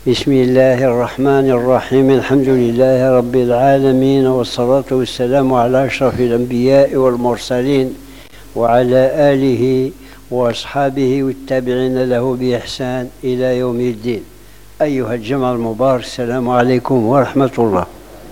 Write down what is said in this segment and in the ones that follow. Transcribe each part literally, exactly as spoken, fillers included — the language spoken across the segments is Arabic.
بسم الله الرحمن الرحيم. الحمد لله رب العالمين، والصلاة والسلام على أشرف الأنبياء والمرسلين وعلى آله وأصحابه والتابعين له بإحسان إلى يوم الدين. أيها الجمع المبارك، السلام عليكم ورحمة الله.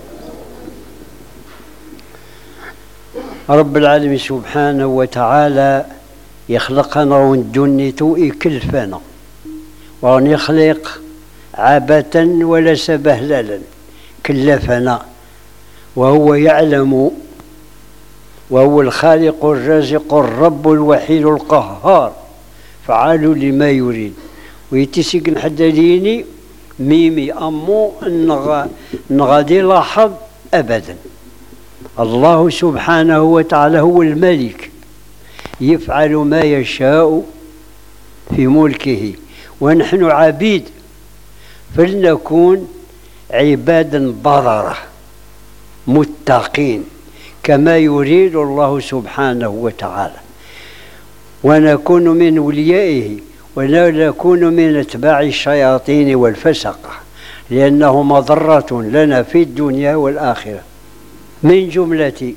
رب العالمين سبحانه وتعالى يخلقنا وندنيتو يكلفنا وأن يخلق عبثا وليس بهللا، كلفنا وهو يعلم، وهو الخالق الرازق الرب الوحيد القهار فعال لما يريد. ويتسيق نحدديني ميمي أمو نغادي لاحظ أبدا. الله سبحانه وتعالى هو الملك يفعل ما يشاء في ملكه، ونحن عبيد، فلنكون عبادا بررة متقين كما يريد الله سبحانه وتعالى، ونكون من أوليائه ولا نكون من أتباع الشياطين والفسقة، لأنه مضرة لنا في الدنيا والآخرة. من جملة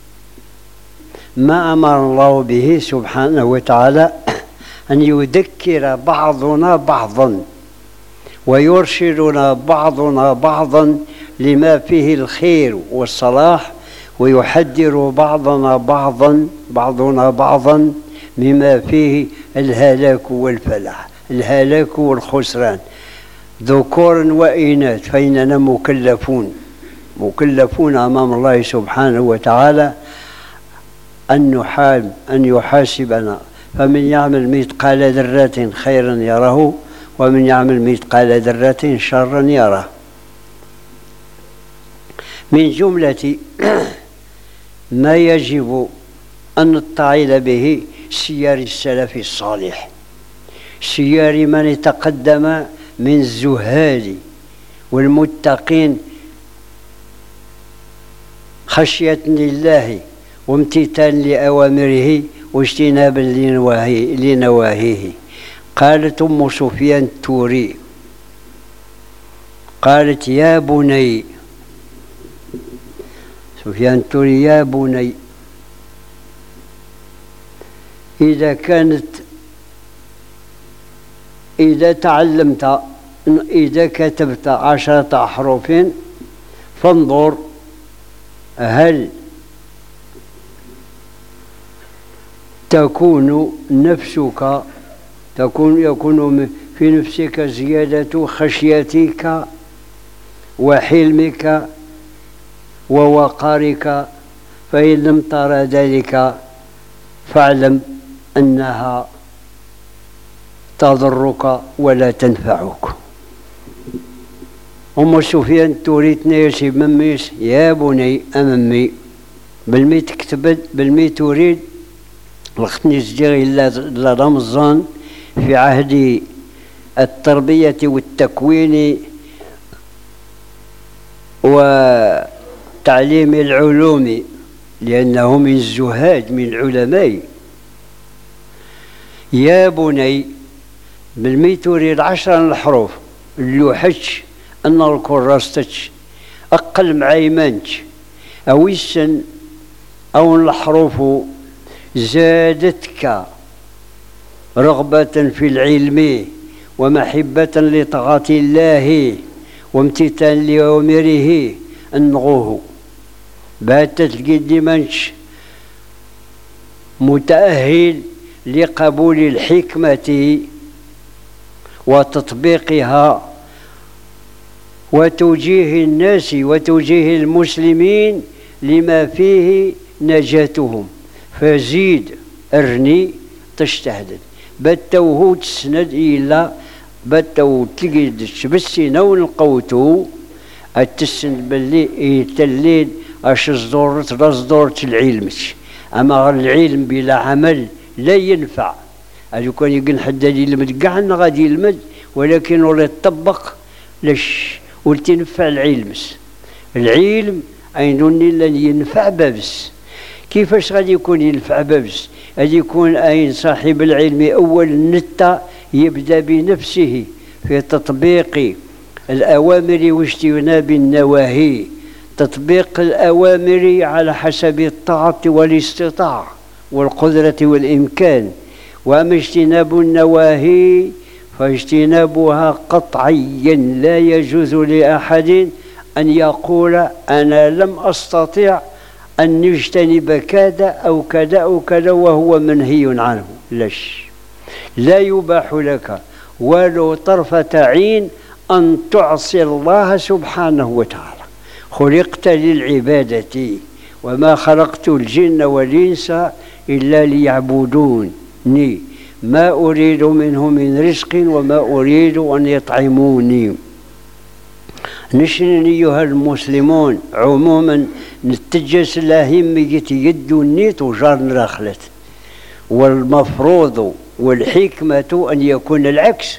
ما أمر الله به سبحانه وتعالى أن يذكر بعضنا بعضا ويرشدنا بعضنا بعضا لما فيه الخير والصلاح، ويحذر بعضنا بعضا بعضنا بعضا مما فيه الهلاك والفلاح، الهلاك والخسران، ذكور وإناث، فإننا مكلفون مكلفون أمام الله سبحانه وتعالى أن نحاسب أن يحاسبنا. فمن يعمل مثقال ذرة خيرا يره، ومن يعمل مثقال ذرة شرا يره. من جملة ما يجب أن نتعظ به سير السلف الصالح، سير من تقدم من الزهاد والمتقين خشية لله وامتثال لأوامره واجتنابا لنواهيه. قالت أم سفيان التوري، قالت يا بني، سفيان التوري يا بني، إذا كانت إذا تعلمت إذا كتبت عشرة أحرف فانظر هل تكون نفسك تكون يكون في نفسك زيادة خشيتك وحلمك ووقارك، فإن لم ترى ذلك فاعلم أنها تضرك ولا تنفعك. أم سفيان تريد نيسي مميس يا بني أممي بالمي تكتب بالمي تريد لختني سجيغي إلا رمضان في عهد التربية والتكوين وتعليم العلوم، لأنه من الزهاد من العلماء. يا بني بالمي تريد عشرة الحروف اللي حش أن الكراستش أقل معيمانش أو السن أو الحروف زادتك رغبة في العلم ومحبة لطاعة الله وامتثال لأوامره أنغوه باتت قدمانش متأهل لقبول الحكمة وتطبيقها وتوجيه الناس وتوجيه المسلمين لما فيه نجاتهم. فزيد أرني تجتهد باتوه تسند إلا باتوه تلقيدش بالسينة ونلقوتو التسند باللي يتلين أش صدورت رصدورت العلمش. أما العلم بلا عمل لا ينفع. أجو كان يقول حد يلمد قاعنا غادي يلمد، ولكن ولا يطبق لش ولتنفع العلمس. العلم أين إلا ينفع بابس. كيفاش غادي يكون ينفع بابس؟ غادي يكون أين صاحب العلم أول نتا يبدأ بنفسه في تطبيق الأوامر واجتناب النواهي، تطبيق الأوامر على حسب الطاعة والاستطاعة والقدرة والإمكان، وأما اجتناب النواهي فاجتنابها قطعيا لا يجوز لأحد أن يقول أنا لم أستطيع أن يجتنب كذا أو كذا أو كذا وهو منهي عنه. لش لا يباح لك ولو طرفة عين أن تعصي الله سبحانه وتعالى. خلقت للعبادة وما خلقت الجن والإنس إلا ليعبدوني ما أريد منه من رزق وما أريد أن يطعموني. نشن أيها المسلمون عموما نتجس الأهمية يد النيت وجار رخلت، والمفروض والحكمة أن يكون العكس.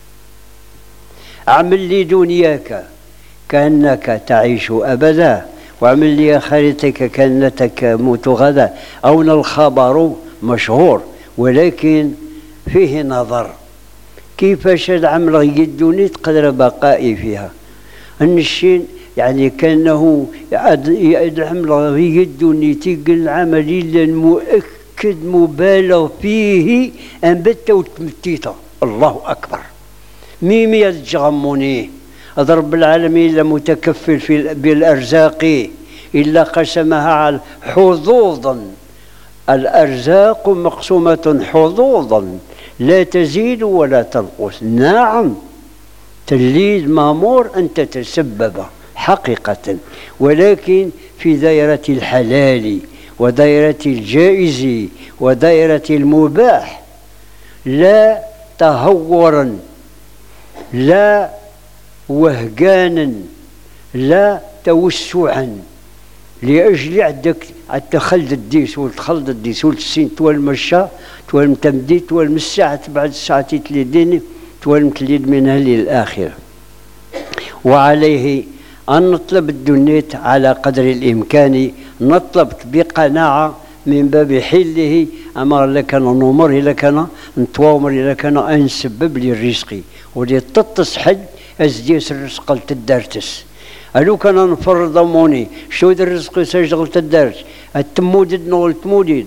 اعمل لي دنياك كأنك تعيش أبدا، واعمل لي آخرتك كأنك موت غدا. أو الخبر مشهور ولكن فيه نظر. كيفاش العمل يدوني تقدر بقائي فيها النشين، يعني كأنه العمل يدوني تيقل العمل إلا المؤكد مبالغ فيه أنبت وتمتيته. الله أكبر. ميم يتجغموني رب العالمين لمتكفل في بالأرزاق إلا قسمها على حظوظا. الأرزاق مقسومة حظوظا لا تزيد ولا تنقص. نعم تليد مامور أن تتسبب حقيقة، ولكن في دائرة الحلال ودائرة الجائز ودائرة المباح، لا تهورا لا وهجانا لا توسعا. لأجل عندك التخلد الديس والتخلد الديس والتسين توال المشا توال متمدي توال مساعة بعد الساعة تليدين توال متليد منها للآخرة. وعليه أن نطلب الدنيت على قدر الإمكان، نطلب بقناعة من باب حله. أمر لك نمر لك نتوامر لك أنسبب لي الرزق ولي تتصحد أزديس الرزق لتدارتس. ألو كان نفرض موني شو الرزق سجل تدارت التمودد نغل تمودد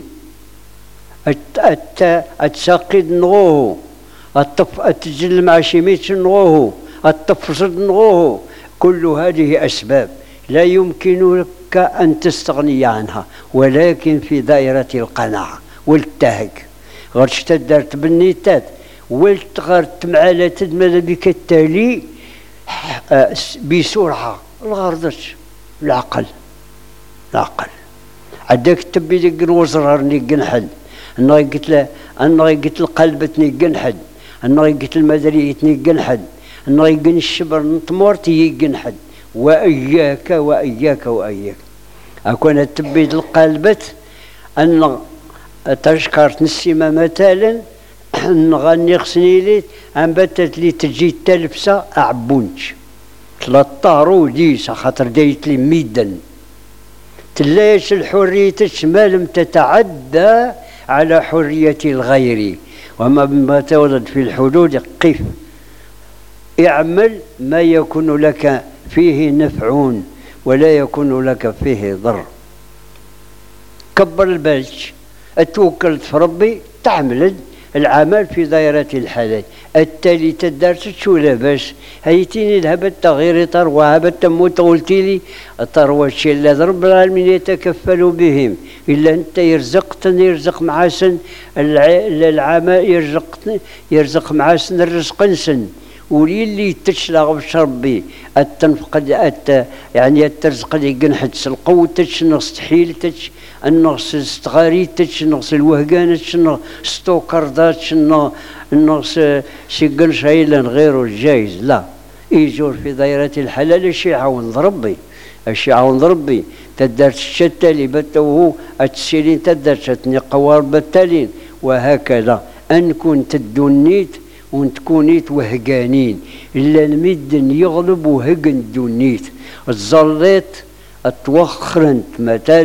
التساقيد نغوه التجل مع شميت نغوه التفصد نغوه. كل هذه أسباب لا يمكنك أن تستغني عنها، ولكن في دائرة القناعة والتهج. غرش تدارت بالنيتات والتغرت معالا تدمل بك التالي بسرعة الغرضش العقل. العقل عداك تبي لك الوزرار نيقن حد أنا قلت له أنا قلت القلب تنيقن حد أنا قلت المدرية تنيقن حد أنا يقن الشبر نطمورتي يقن حد. وإياك وإياك وإياك أكون تبي القلبت أن تشكرت نسيما مثلا نغني خصني لي أن باتت لي تجي تلبسة أعبونش تلطارو ديسا خاطر دايت لي ميدا تلاش الحريتش ما لم تتعدى على حرية الغير. وما بما تولد في الحدود قف اعمل ما يكون لك فيه نفع ولا يكون لك فيه ضر. كبر البالش اتوكلت في ربي تعمل العمل في دائرة الحلال. التالي تدارت شو لاباس هيتيني ذهبت تغيير تروى هبت تموت قلتي لي التروى الشيء الذي رب العالمين يتكفل بهم إلا أنت يرزقتني يرزق معاسن العمل يرزقني يرزق معاسن الرزق نسن ولي اللي تشلغ بشربي التنفقد أت يعني الترزق اللي جنحت القوة تش نقص تحيلتش النقص استغاري تش نقص الوهجان تش نقص ستوكردات تش النقص سجن شايلا غير الجايز. لا يجور في دائرة الحلال الشيء عون ربي الشيء عون ربي تدرت الشتالي بتوه التسيرين تدرت شتني قوار بالتالين. وهكذا أن كنت الدنيت ونتكونيت وهقانين إلا المدن يغلب وهقن دونيت الزليت اتوخرنت مثلا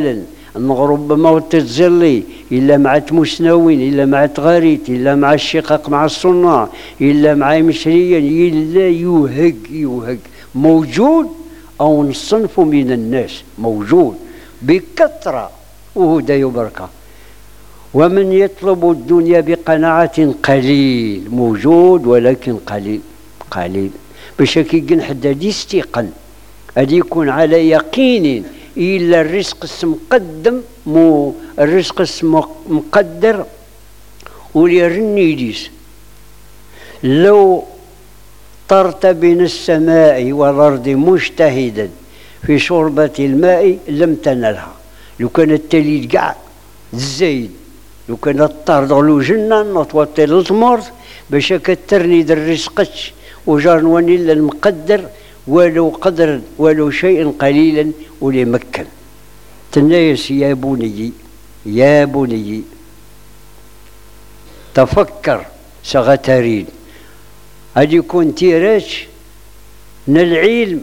ربما وتتزلي إلا مع تمسناوين إلا مع تغاريت إلا مع الشقاق مع الصناع إلا مع مشريا إلا يوهق يوهق موجود أو نصنف من الناس موجود بكثرة وهدى بركة. ومن يطلب الدنيا بقناعة قليل موجود ولكن قليل قليل باش كي حدا يستيقن أدي يكون على يقين إلا الرزق مقدم مو الرزق مقدر وليرني ديس لو طرت بين السماء والأرض مجتهدا في شربة الماء لم تنلها. لو كان التليل قاع الزايد لو كان الطرد غلو جنة نطوطي التمر باش كترني در رزقش وجارنواني المقدر ولو قدر ولو شيء قليلا وليمكن. تنايس يا بني يا بني تفكر سغترين هل يكون تيراش من العلم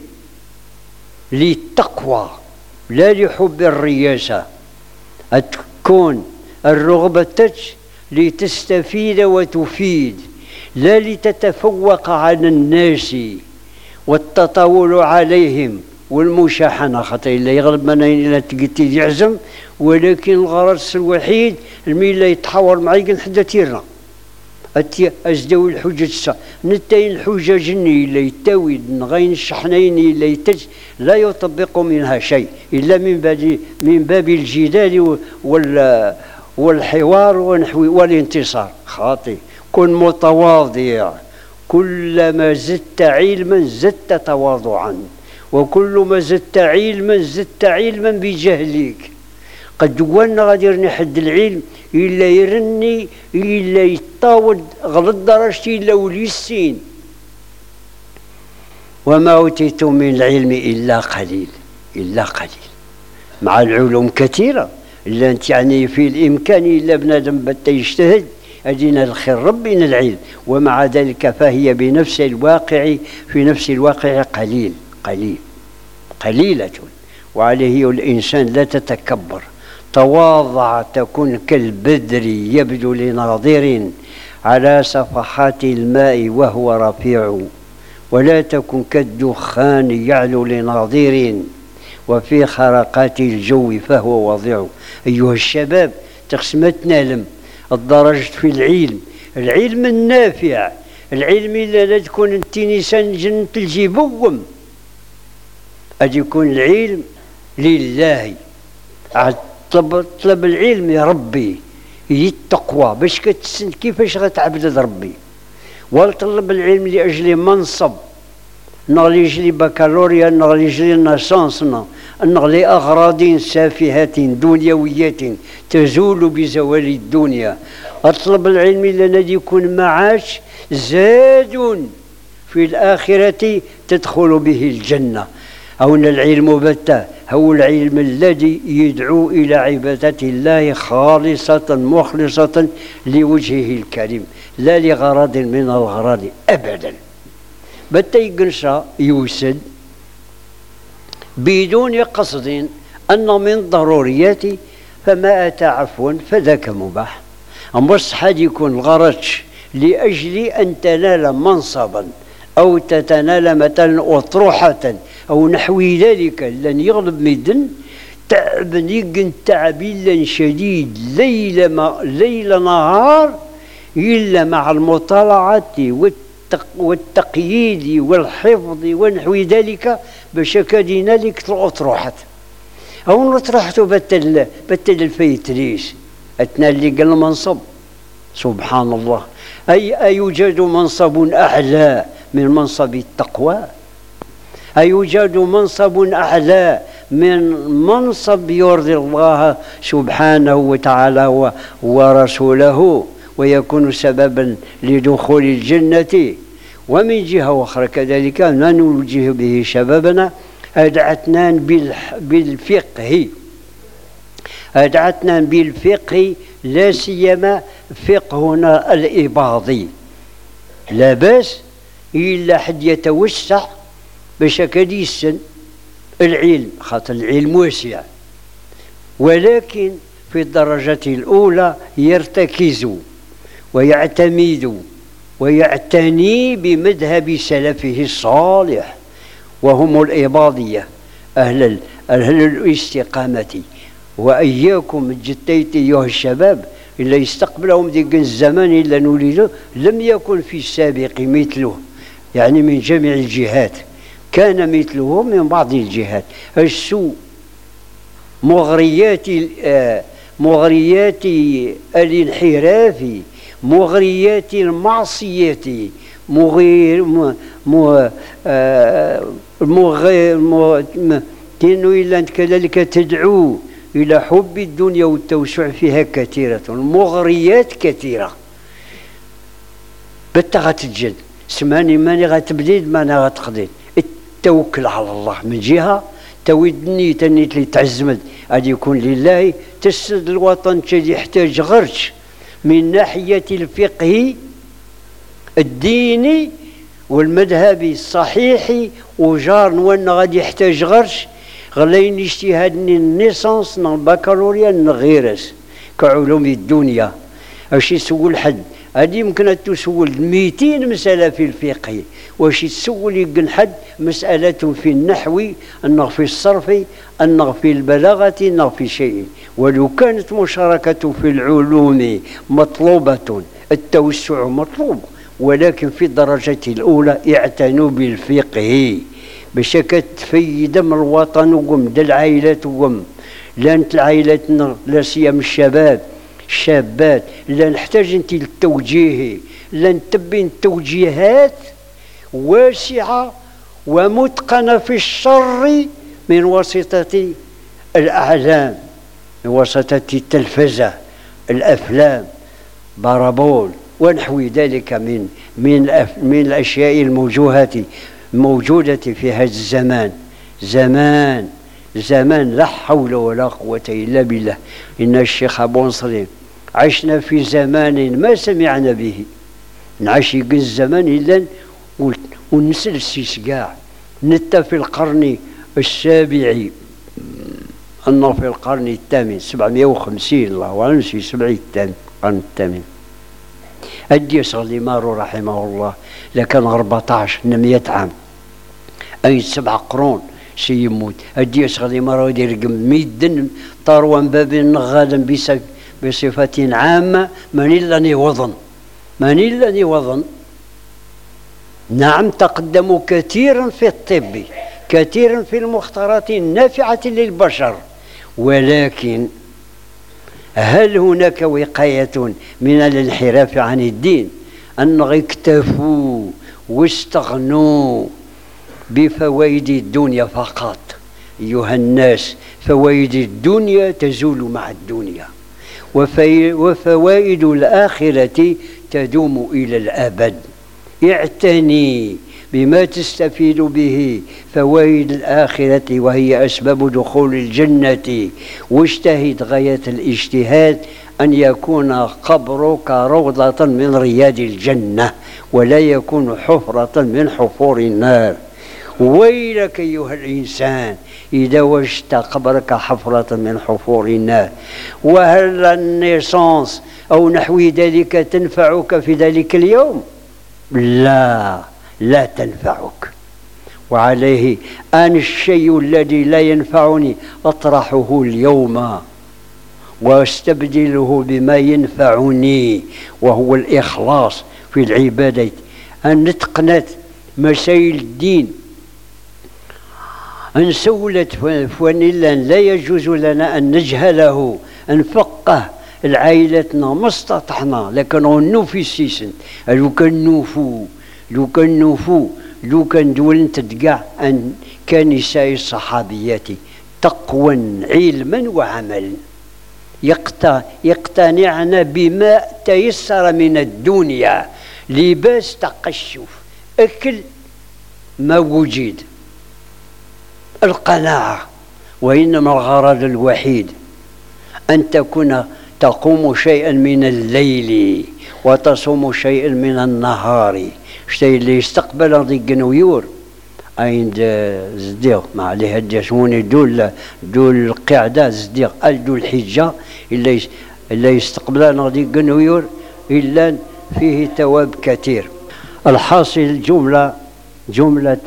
للتقوى لا لحب الرياسة تكون الرغبة تج لتستفيد وتفيد لا لتتفوق على الناس والتطاول عليهم والمشاحنة خاطر إلا يغلب منين إلا تقتي يعزم ولكن الغرض الوحيد الميلا يتحاور معي حدا تيرنا أتي أزدوي الحجة السا نتاين الحجة جني إلا يتاوي غين الشحنين إلا يتج لا يطبق منها شيء إلا من باب من باب الجدال والحوار ونحو والانتصار. خاطئ كن متواضع كلما زدت علما زدت تواضعا وكل ما زدت علما زدت علما بجهلك. قد قلنا غادي يرني حد العلم إلا يرني إلا يطاود غلط درجتي إلا وليسين. وما أوتيتم من العلم إلا قليل إلا قليل مع العلوم كثيرة إلا أنت يعني في الإمكان إلا بنادم بتا يجتهد أدينا الخير ربنا العلم ومع ذلك فهي بنفس الواقع في نفس الواقع قليل قليل قليلة. وعليه الإنسان لا تتكبر تواضع تكن كالبدر يبدو لناظر على صفحات الماء وهو رفيع ولا تكن كالدخان يعلو لناظر وفي خرقات الجو فهو وضيع. أيها الشباب تقسمتنا لم الدرجة في العلم العلم النافع العلم إلا لا تكون انت نسان جنة الجبوم أدي يكون العلم لله طلب, طلب العلم يا ربي هي التقوى باش كتسن كيفاش غتعبد ربي. وطلب العلم لأجل منصب نغلي يجلي بكالوريا نغلي يجلي ناسانسنا نغلي أغراض سافهات دنيويات تزول بزوال الدنيا. أطلب العلم لنا يكون معاش زاد في الآخرة تدخل به الجنة. أو أن العلم بتا هو العلم الذي يدعو إلى عبادة الله خالصة مخلصة لوجهه الكريم لا لغرض من الأغراض أبدا. بتا يقنشا يوسد بدون قصد أن من ضروريات فما أتى عفوا فذاك مباح. أمبص حد يكون الغرض لأجل أن تنال منصبا أو تتنال مثلا أطروحة أو نحو ذلك لن يغلب مدن تعب يقن تعب إلا شديد ليل, ما ليل نهار إلا مع المطالعة والتق والتقييد والحفظ ونحو ذلك باش كدينا لك الأطروحة أو نطرحته بتل بتل الفيتريس أتنا اللي قال المنصب. سبحان الله أي أيوجد منصب أعلى من منصب التقوى؟ أيوجد منصب أعلى من منصب يرضي الله سبحانه وتعالى ورسوله ويكون سببا لدخول الجنة؟ ومن جهة أخرى كذلك ما نوجه به شبابنا أدعتنا بالفقه أدعتنا بالفقه لا سيما فقهنا الإباضي لا بأس إلا حد يتوسع باش كديسن العلم خاطر العلم واسع ولكن في الدرجة الأولى يرتكز ويعتمد ويعتني بمذهب سلفه الصالح، وهم الإباضية أهل أهل الاستقامة. وإياكم الجتيت أيها الشباب إلا يستقبلهم ذيك الزمان إلا نولد لم يكن في السابق مثله، يعني من جميع الجهات كان مثله من بعض الجهات. السوء مغريات مغريات الانحراف، مغريات المعصية، مغير مغير كأنه إلا أنت كذلك تدعو إلى حب الدنيا والتوسع فيها كثيرة، المغريات كثيرة. بتا غتتجد سماني ماني غتبديد ماني غتقضيد. التوكل على الله من جهة، تويد نيت نيت اللي تعزمد غادي يكون لله، تسد الوطن تجي يحتاج غرش من ناحية الفقه الديني والمذهبي الصحيحي، وجار وانا غادي يحتاج غرش غلاين اجتهاد النيسانس نا البكالوريا نغيرس كعلوم الدنيا. اش يسول حد هادي يمكن تسول مئتين مسألة في الفقه، واش تسول يقن حد مسألة في النحو، أنه في الصرف، أنه في البلاغة، أنه في شيء. ولو كانت مشاركة في العلوم مطلوبة التوسع مطلوب، ولكن في الدرجة الأولى اعتنوا بالفقه باش كتفيد من الوطن وقم د العائلات وقم لانت العائلات لا سيما الشباب الشابات لا نحتاج انت للتوجيه، لا نتبين توجيهات واسعة ومتقنة في الشر من واسطة الأعلام، من واسطة التلفزة، الأفلام، بارابول ونحو ذلك من من من الأشياء الموجوهة موجودة في هذا الزمان. زمان زمان لا حول ولا قوة إلا بالله. إن الشيخ أبو نصر عشنا في زمان ما سمعنا به، نعيش الزمان إلا ونسلسل كاع نتا في القرن السابع، أنه في القرن الثامن سبعمائة وخمسين، الله أعلم في سبع الثامن القرن الثامن. أدي صلي مارو رحمه الله لكان أربعطاش مئة عام، أي سبع قرون سيموت. أدي صلي مارو يدير ميدن طاروان باب نغادا بصفة عامة من إلا نوضن من إلا نوضن. نعم تقدموا كثيرا في الطب، كثيرا في المختارات النافعة للبشر، ولكن هل هناك وقاية من الانحراف عن الدين؟ أن اكتفوا واستغنوا بفوائد الدنيا فقط. أيها الناس، فوائد الدنيا تزول مع الدنيا، وفوائد الآخرة تدوم إلى الأبد. اعتني بما تستفيد به فوائد الآخرة وهي أسباب دخول الجنة، واجتهد غاية الاجتهاد أن يكون قبرك روضة من رياض الجنة ولا يكون حفرة من حفور النار. ويلك أيها الإنسان إذا وجدت قبرك حفرة من حفور النار. وهل النيسانس أو نحو ذلك تنفعك في ذلك اليوم؟ لا لا تنفعك. وعليه أن الشيء الذي لا ينفعني أطرحه اليوم واستبدله بما ينفعني، وهو الإخلاص في العبادة، أن نتقنت مسائل الدين، أن سولت فنلا لا يجوز لنا أن نجهله، أن نفقه العائلتنا ما استطعنا، لكن نوفي السيسن لو كان نوفو لو كان نوفو لو كان دول تدقع أن كنساء الصحابيات تقوى علما وعملا يقتنعن بما تيسر من الدنيا، لباس تقشف، أكل ما وجد، القناعة. وإنما الغرض الوحيد أن تكون تقوم شيئا من الليل وتصوم شيئا من النهار. الشيء اللي يستقبل ضيق نويور عند زديق ما عليها الجاسموني دول دول القعدة زديق دول الحجة إلا إلا يستقبلنا غادي قنويور إلا فيه تواب كثير. الحاصل جملة جملة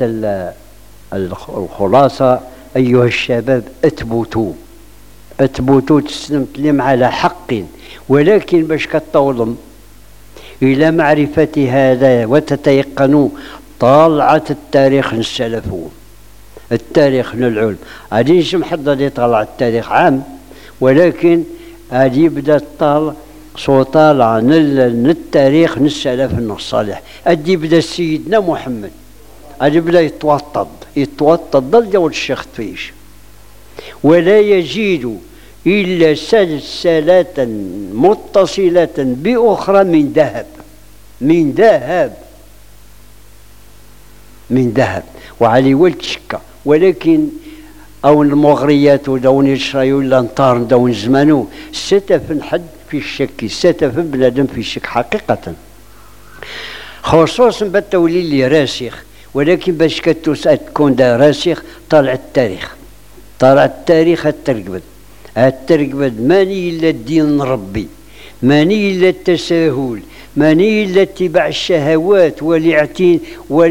الخلاصة أيها الشباب اثبتوا اثبتوا تسلم على حق، ولكن باش كتظلم إلى معرفة هذا وتتيقنوا طالعة التاريخ السلف التاريخ من العلم. غادي نجي محضر يطلع التاريخ عام، ولكن غادي يبدا الطالع سو طالع من التاريخ من السلف الصالح. غادي يبدا سيدنا محمد غادي يبدا يتوطد يتوطد ضل الشيخ فيش، ولا يجد إلا سلسلة متصلة بأخرى من ذهب من ذهب من ذهب وعلي ولد شكا. ولكن أو المغريات ودون يشريو ولا نطار دون زمانو ستفن حد في الشك ستفن بنادم في الشك حقيقة، خصوصا بالتولي اللي راسخ. ولكن باش كتكون دا راسخ طالع التاريخ طالع التاريخ الترقبد الترقبد ماني إلا الدين ربي، ماني إلا التساهل، ماني إلا اتباع الشهوات والاعتين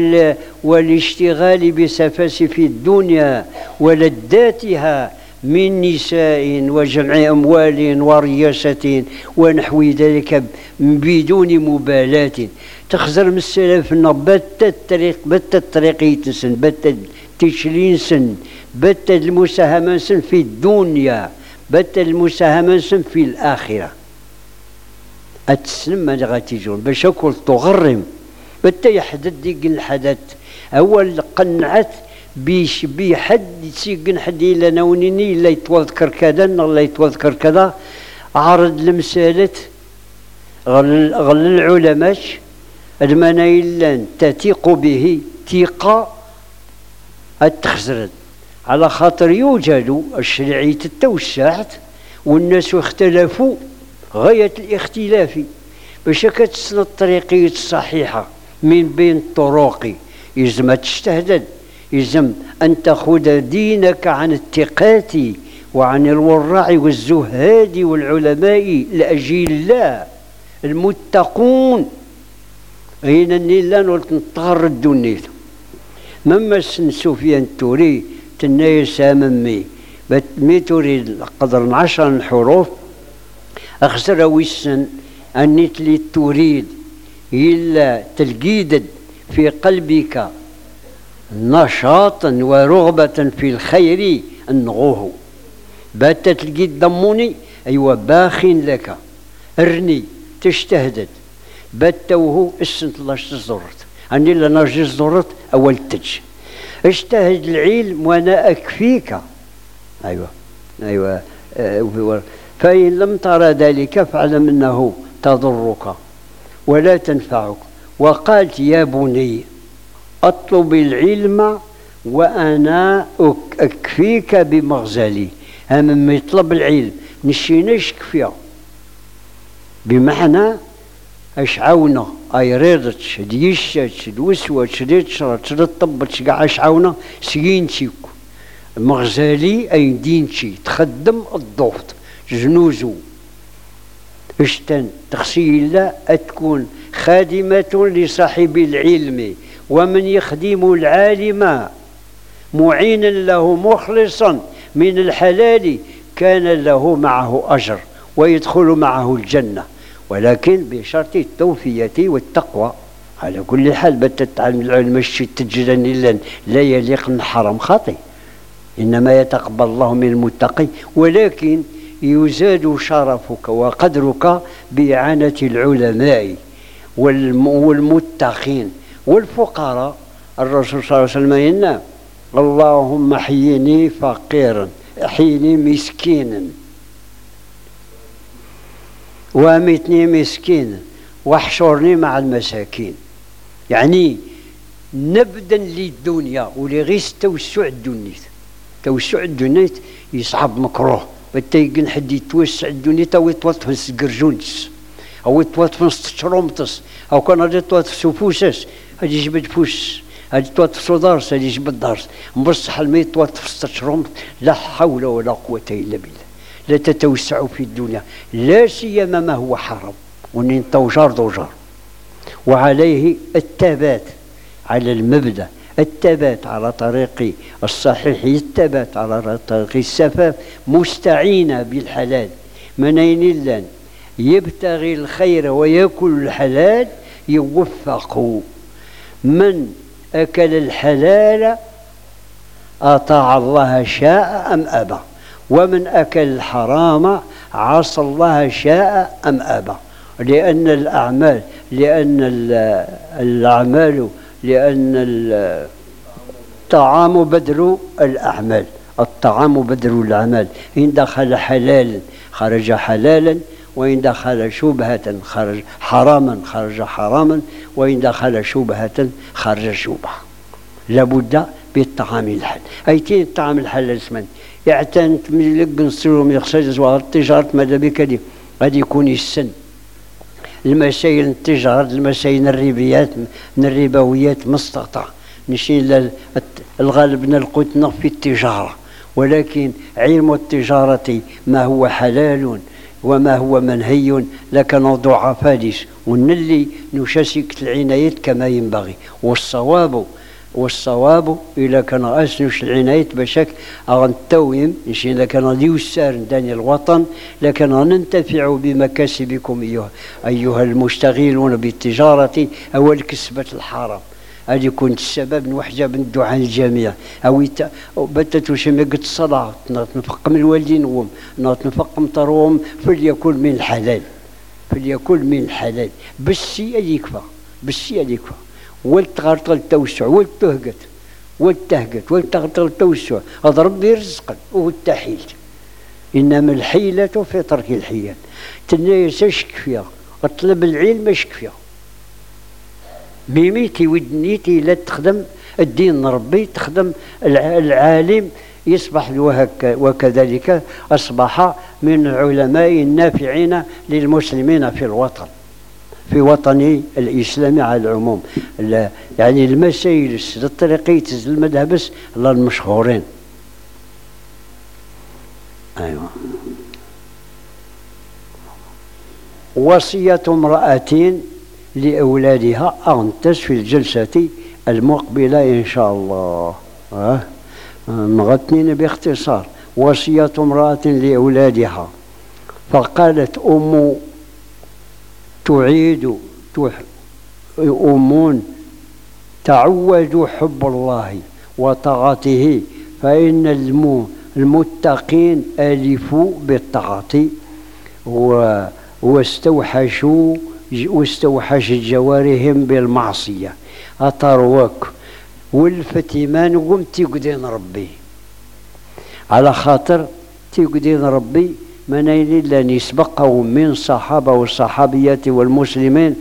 والاشتغال بسفاسف الدنيا ولذاتها من نساء وجمع أموال ورياسة ونحو ذلك بدون مبالاة. تخزر من السلف بت الطريق بت الطريق يتسن بت تشرين سن بت المساهمة سن في الدنيا بت المساهمة سن في الآخرة. أتسلم ما غاتيجون باش أكل تغرم بت يحدد ديك الحدث أول قنعت بيش بحد سيقن حد إلا نونيني إلا يتوذكر كذا إلا يتوذكر كذا. عرض المسالة غل, غل العلماء المنا إلا تثيق به ثقة التخزرد على خاطر يوجد الشرعية التوسعت والناس اختلفوا غاية الاختلاف باش كتسن الطريقية الصحيحة من بين الطرق. يلزم تجتهد، يلزم أن تأخذ دينك عن الثقات وعن الورع والزهاد والعلماء لأجل الله المتقون غينا نيلان ولتنطغر الدنيا. مما سن سفيان الثوري تنايا ساممي مي تريد قدر من عشر الحروف أخسر ويسن أنت لي تريد إلا تلقيد في قلبك نشاطا ورغبة في الخير أنغوه بات تلقي ضموني أيوة باخ لك أرني تجتهدت باتوه السنة الله زرت أني لنا جي زرت أول تج اجتهد العلم وأنا أكفيك. أيوة أيوة أه فإن لم ترى ذلك فاعلم أنه تضرك ولا تنفعك. وقالت يا بني أطلب العلم وأنا أكفيك بمغزلي. أما يطلب العلم نشيناش كفيا بمعنى أشعونا أي ريضتش ديشتش دوسوتش ديتشرتش دطبتش قاع أشعونا سينتيك مغزالي أي دينتي تخدم الضغط جنوزو اشتن تخسيلا أتكون خادمة لصاحب العلم ومن يخدم العالم معينا له مخلصا من الحلال كان له معه أجر ويدخل معه الجنة، ولكن بشرط التوفية والتقوى. على كل حال بتتعلم العلم الشيء تجرن إلا لا يليق من حرام خاطئ، إنما يتقبل الله من المتقي. ولكن يزاد شرفك وقدرك بإعانة العلماء والمتقين والفقراء. الرسول صلى الله عليه وسلم يقول اللهم احيني فقيرا احيني مسكينا وامتني مسكينا واحشرني مع المساكين. يعني نبدا للدنيا ولغيس توسع الدنيا. توسع الدنيا يصعب مكروه بتيقن حد يتوسع الدنيا تو يتوطفنس قرجونس او يتوطفنس تشرومتس او كان غادي يتوطف سفوسس غادي يجبد فوس هادي تواتفسو دارس هادي جبد دارس بصح الميت تواتفس تشرم لا حول ولا قوة إلا بالله. لا تتوسعوا في الدنيا لا سيما ما هو حرام ونين توجار دوجار. وعليه الثبات على المبدأ، الثبات على طريق الصحيح، الثبات على طريق السفاف، مستعينة بالحلال. من أين اللان يبتغي الخير ويأكل الحلال يوفق. من أكل الحلال أطاع الله شاء أم أبى، ومن أكل الحرام عصى الله شاء أم أبى. لأن الأعمال لأن الأعمال لأن الطعام بدر الأعمال، الطعام بدر الأعمال. إن دخل حلالا خرج حلالا، وإن دخل شبهة خرج حراما خرج حراما، وإن دخل شبهة خرج شبهة. لابد بالطعام الحلال. أيتين الطعام الحلال اسمن يعتنت من لك نصيروا من يخسر زوار التجارة ماذا بك دي غادي يكون السن المسائل التجارة، المسائل الربويات الربويات مستقطع نشيل الغالب نلقوتنا في التجارة. ولكن علم التجارة ما هو حلال وما هو منهي لكن ضعفاء ونلي نشاسك العناية كما ينبغي. والصواب والصواب إلا كان أسنش العناية بشك أغنتوهم نشين لكن ديو السار داني الوطن، لكن ننتفع بمكاسبكم أيها أيها المشتغلون بالتجارة أو الكسبة الحرام. هذه كنت السبب نوحجب الدعاء الجميع أو بتت وشمقت الصلاة نفق من الوالدين وهم نفق مطروهم فليكن من الحلال فليكن من الحلال بالسي يكفى بالسي يكفى. والتغرطل التوسع والتهجت والتهجت والتغرطل التوسع هذا ربي رزقا وهو التحيل. إنما الحيلة في ترك الحيل. تنايس اشك فيها اطلب العلم اشك فيها بميتي ودنيتي لا تخدم الدين ربي تخدم العالم يصبح وكذلك أصبح من العلماء النافعين للمسلمين في الوطن في وطني الإسلامي على العموم. يعني المسائل الطريقية المذهبس الله المشهورين. أيوة. وصية امرأة لأولادها أنتس في الجلسة المقبلة إن شاء الله. أه؟ نغتنين باختصار. وصية امرأة لأولادها فقالت أم تعيد أمون تعودوا حب الله وطاعته فإن المتقين ألفوا بالطاعة واستوحشوا واستوحش جوارهم بالمعصية أطروك والفتمان قم تيقدين ربي على خاطر تيقدين ربي من أين إلا نسبقهم من صحابة والصحابيات والمسلمين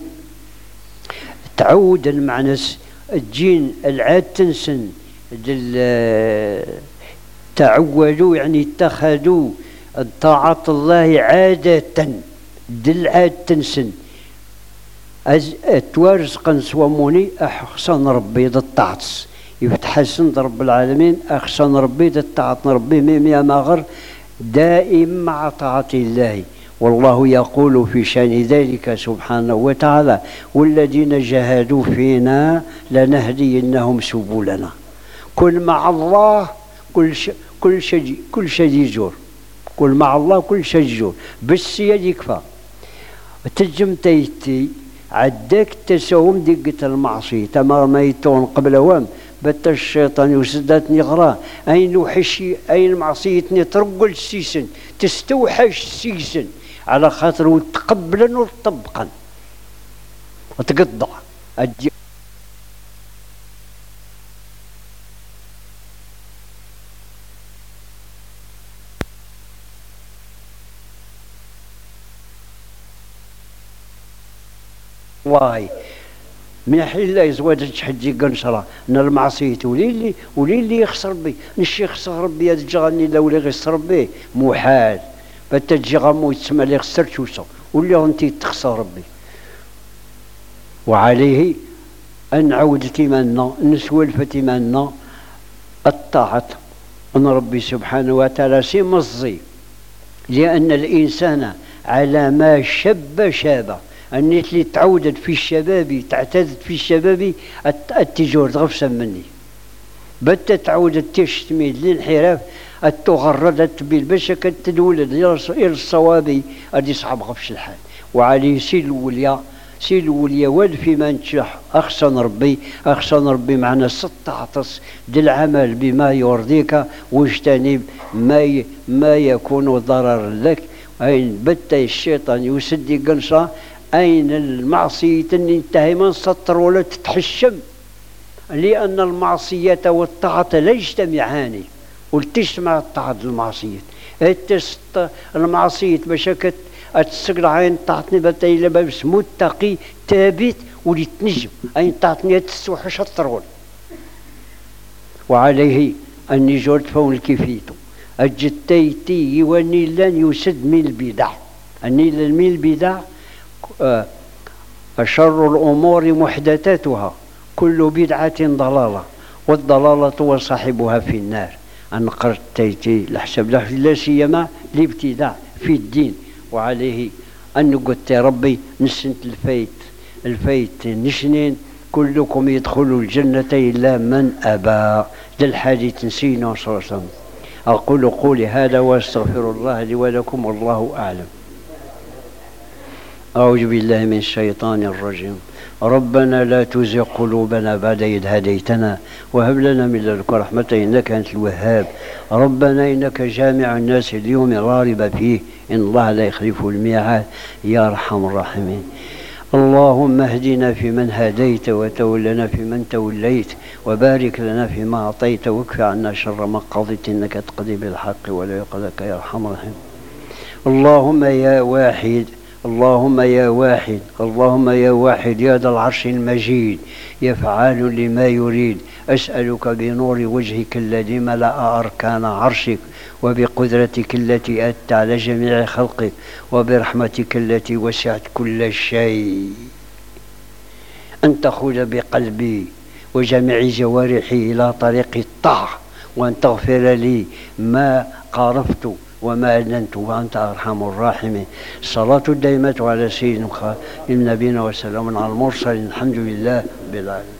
تعود المعنى الجين العاد تنسن تعودوا يعني اتخذوا طاعة الله عادة دل عاد تنسن توارز قنس وموني أحسن ربي ذا الطاعتس يفتحسن رب العالمين أحسن ربي ذا الطاعت ربي ميميا ماغر دائم مع طاعة الله. والله يقول في شأن ذلك سبحانه وتعالى والذين جاهدوا فينا لنهدينهم سبلنا. كل مع الله كل ش... كل شيء كل شيء يجور كل مع الله كل شيء يجور بس يكفى تجم تيتي عدك تسوم دقة المعصية تمام ميتون قبل وام بت الشيطان يسدتني غراه أين وحشي أين معصيتني ترقل السيسن تستوحش السيسن على خاطر وتقبلا وتطبقا وتقطع أجي واي من حين لا يزواج حجي قنصرة من المعصية وليلي وليلي يخسر بي نشي يخسر ربي هذا جغني لو اللي يخسر بي محال بتجي غمو يتسمى لي خسرت وصو واللي انت تخسر ربي. وعليه أن عود تيمانا نسولف تيمانا الطاعة أن ربي سبحانه وتعالى سيمزي، لأن الإنسان على ما شب شاب. أني اللي تعودت في الشباب تعتادت في الشباب التجور غفصا مني بت تعودت تشتمي للانحراف التغردت بالبشا كتدولد إلى الصواب أدي صعب غفش الحال. وعليه سي الوليا سي الوليا واد فيما نتشح أخصن ربي أخصن ربي معنا ست عطس للعمل بما يرضيك واجتنب ما ي... ما يكون ضرر لك. أين بت الشيطان يسدي قنصة أين المعصية انتهي من سطر ولا تتحشم، لأن المعصية والطاعة لا يجتمعان. ولتجتمع الطاعة المعصية المعصية باش تسقل عين تعطني بتايلا بس متقي ثابت ولتنجم أين تعطني تستوحش الطرول. وعليه أني جرت فون الكفيتو الجتيتي يواني لن يسد من البدع أني لن من البدع آه شر الأمور محدثاتها كل بدعة ضلالة والضلالة وصاحبها في النار. أن قرت تيتي لحسب لا سيما الابتداع في الدين. وعليه أن قلت ربي نسنت الفيت الفيت نشنين كلكم يدخلوا الجنة إلا من أبى للحديث نسينا صلى الله عليه وسلم. أقول قولي هذا واستغفر الله لي ولكم والله أعلم. أعوذ بالله من الشيطان الرجيم. ربنا لا تزغ قلوبنا بعد إذ هديتنا وهب لنا من لدنك رحمة إنك أنت الوهاب. ربنا إنك جامع الناس اليوم لا ريب فيه إن الله لا يخلف الميعاد يا أرحم الراحمين. اللهم اهدنا فيمن هديت وتولنا فيمن توليت وبارك لنا فيما أعطيت واكف عنا شر ما قضيت إنك تقضي بالحق ولا يقضيك يا أرحم الراحمين. اللهم يا واحد اللهم يا واحد اللهم يا واحد يا ذا العرش المجيد يا فعال لما يريد أسألك بنور وجهك الذي ملأ أركان عرشك وبقدرتك التي أتت على جميع خلقك وبرحمتك التي وسعت كل شيء أن تأخذ بقلبي وجميع جوارحي إلى طريق الطاعة وأن تغفر لي ما قارفت وما أذنت وأنت أرحم الراحمين. الصلاة الدائمة على سيدنا نبينا وسلام على المرسلين الحمد لله بالعالمين.